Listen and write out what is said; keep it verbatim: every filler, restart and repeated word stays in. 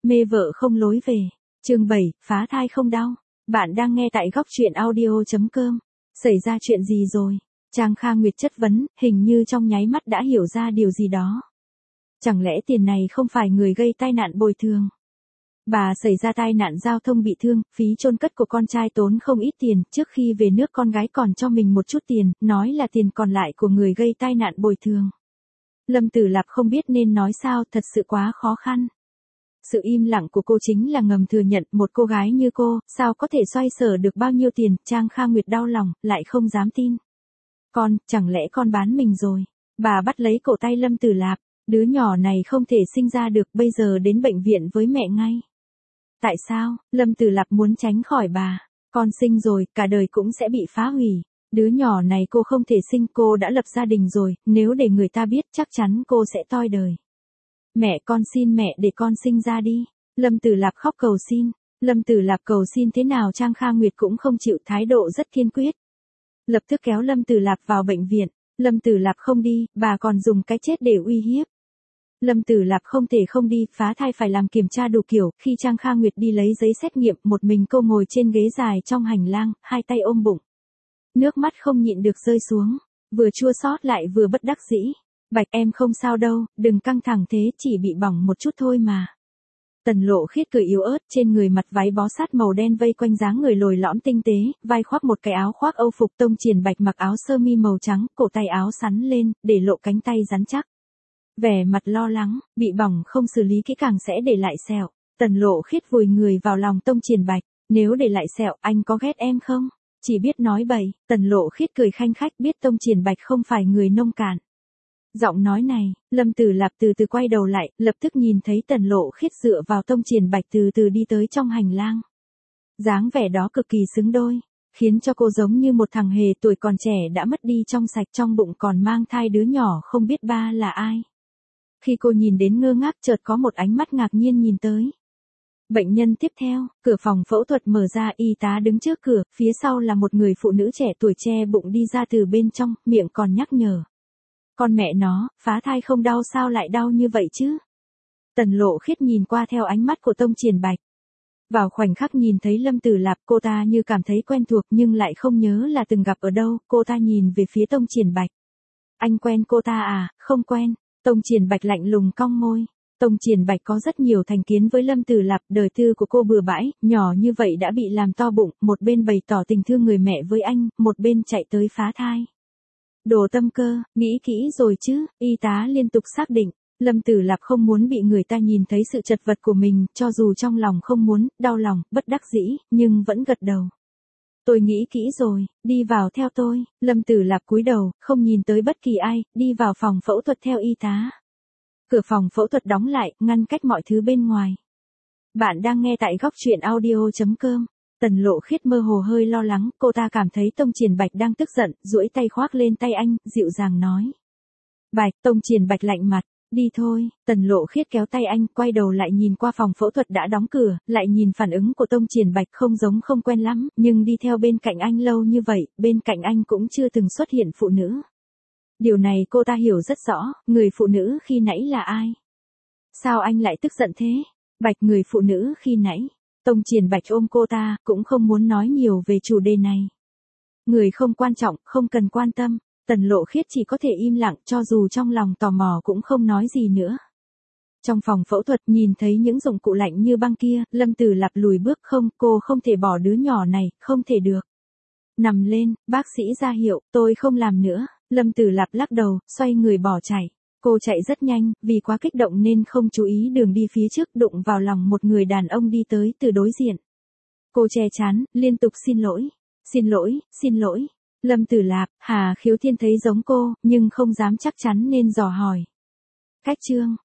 Mê vợ không lối về. Chương bảy, phá thai không đau. Bạn đang nghe tại góc truyện audio.com. Xảy ra chuyện gì rồi? Trang Kha Nguyệt chất vấn, hình như trong nháy mắt đã hiểu ra điều gì đó. Chẳng lẽ tiền này không phải người gây tai nạn bồi thường? Bà xảy ra tai nạn giao thông bị thương, phí chôn cất của con trai tốn không ít tiền, trước khi về nước con gái còn cho mình một chút tiền, nói là tiền còn lại của người gây tai nạn bồi thường. Lâm Tử Lạp không biết nên nói sao, thật sự quá khó khăn. Sự im lặng của cô chính là ngầm thừa nhận một cô gái như cô, sao có thể xoay sở được bao nhiêu tiền. Trang Kha Nguyệt đau lòng, lại không dám tin. Con, chẳng lẽ con bán mình rồi? Bà bắt lấy cổ tay Lâm Tử Lạp, đứa nhỏ này không thể sinh ra được, bây giờ đến bệnh viện với mẹ ngay. Tại sao? Lâm Tử Lạp muốn tránh khỏi bà. Con sinh rồi, cả đời cũng sẽ bị phá hủy. Đứa nhỏ này cô không thể sinh, cô đã lập gia đình rồi, nếu để người ta biết chắc chắn cô sẽ toi đời. Mẹ, con xin mẹ để con sinh ra đi. Lâm Tử Lạp khóc cầu xin. Lâm Tử Lạp cầu xin thế nào Trang Kha Nguyệt cũng không chịu, thái độ rất kiên quyết. Lập tức kéo Lâm Tử Lạp vào bệnh viện. Lâm Tử Lạp không đi, bà còn dùng cái chết để uy hiếp. Lâm Tử Lạp không thể không đi, phá thai phải làm kiểm tra đủ kiểu. Khi Trang Kha Nguyệt đi lấy giấy xét nghiệm, một mình cô ngồi trên ghế dài trong hành lang, hai tay ôm bụng. Nước mắt không nhịn được rơi xuống, vừa chua xót lại vừa bất đắc dĩ. Bạch, em không sao đâu, đừng căng thẳng thế, chỉ bị bỏng một chút thôi mà. Tần Lộ Khiết cười yếu ớt, trên người mặc váy bó sát màu đen vây quanh dáng người lồi lõm tinh tế, vai khoác một cái áo khoác Âu phục. Tông Triển Bạch mặc áo sơ mi màu trắng, cổ tay áo sắn lên, để lộ cánh tay rắn chắc. Vẻ mặt lo lắng, bị bỏng không xử lý kỹ càng sẽ để lại sẹo. Tần Lộ Khiết vùi người vào lòng Tông Triển Bạch, nếu để lại sẹo, anh có ghét em không? Chỉ biết nói bậy. Tần Lộ Khiết cười khanh khách, biết Tông Triển Bạch không phải người nông cạn. Giọng nói này, Lâm Tử Lạp từ từ quay đầu lại, lập tức nhìn thấy Tần Lộ Khiết dựa vào Tông Triển Bạch từ từ đi tới trong hành lang. Dáng vẻ đó cực kỳ xứng đôi, khiến cho cô giống như một thằng hề tuổi còn trẻ đã mất đi trong sạch, trong bụng còn mang thai đứa nhỏ không biết ba là ai. Khi cô nhìn đến ngơ ngác, chợt có một ánh mắt ngạc nhiên nhìn tới. Bệnh nhân tiếp theo, cửa phòng phẫu thuật mở ra, y tá đứng trước cửa, phía sau là một người phụ nữ trẻ tuổi che bụng đi ra từ bên trong, miệng còn nhắc nhở. Con mẹ nó, phá thai không đau sao lại đau như vậy chứ? Tần Lộ Khiết nhìn qua theo ánh mắt của Tông Triển Bạch. Vào khoảnh khắc nhìn thấy Lâm Tử Lạp, cô ta như cảm thấy quen thuộc nhưng lại không nhớ là từng gặp ở đâu. Cô ta nhìn về phía Tông Triển Bạch. Anh quen cô ta à? Không quen. Tông Triển Bạch lạnh lùng cong môi. Tông Triển Bạch có rất nhiều thành kiến với Lâm Tử Lạp, đời tư của cô bừa bãi, nhỏ như vậy đã bị làm to bụng, một bên bày tỏ tình thương người mẹ với anh, một bên chạy tới phá thai. Đồ tâm cơ, nghĩ kỹ rồi chứ? Y tá liên tục xác định, Lâm Tử Lạp không muốn bị người ta nhìn thấy sự chật vật của mình, cho dù trong lòng không muốn, đau lòng, bất đắc dĩ, nhưng vẫn gật đầu. Tôi nghĩ kỹ rồi, đi vào theo tôi. Lâm Tử Lạp cúi đầu, không nhìn tới bất kỳ ai, đi vào phòng phẫu thuật theo y tá. Cửa phòng phẫu thuật đóng lại, ngăn cách mọi thứ bên ngoài. Bạn đang nghe tại góc truyện audio.com. Tần Lộ Khiết mơ hồ hơi lo lắng, cô ta cảm thấy Tông Triển Bạch đang tức giận, duỗi tay khoác lên tay anh, dịu dàng nói. Bạch, Tông Triển Bạch lạnh mặt, đi thôi. Tần Lộ Khiết kéo tay anh, quay đầu lại nhìn qua phòng phẫu thuật đã đóng cửa, lại nhìn phản ứng của Tông Triển Bạch không giống không quen lắm, nhưng đi theo bên cạnh anh lâu như vậy, bên cạnh anh cũng chưa từng xuất hiện phụ nữ. Điều này cô ta hiểu rất rõ, người phụ nữ khi nãy là ai? Sao anh lại tức giận thế? Bạch, người phụ nữ khi nãy. Tông Triển Bạch ôm cô ta, cũng không muốn nói nhiều về chủ đề này. Người không quan trọng, không cần quan tâm. Tần Lộ Khiết chỉ có thể im lặng, cho dù trong lòng tò mò cũng không nói gì nữa. Trong phòng phẫu thuật nhìn thấy những dụng cụ lạnh như băng kia, Lâm Tử Lạp lùi bước, không, cô không thể bỏ đứa nhỏ này, không thể được. Nằm lên, bác sĩ ra hiệu, tôi không làm nữa. Lâm Tử Lạp lắc đầu, xoay người bỏ chạy. Cô chạy rất nhanh, vì quá kích động nên không chú ý đường đi phía trước, đụng vào lòng một người đàn ông đi tới từ đối diện. Cô che chắn, liên tục xin lỗi, xin lỗi, xin lỗi. Lâm Tử Lạp, Hà Khiếu Thiên thấy giống cô, nhưng không dám chắc chắn nên dò hỏi. Cách trương,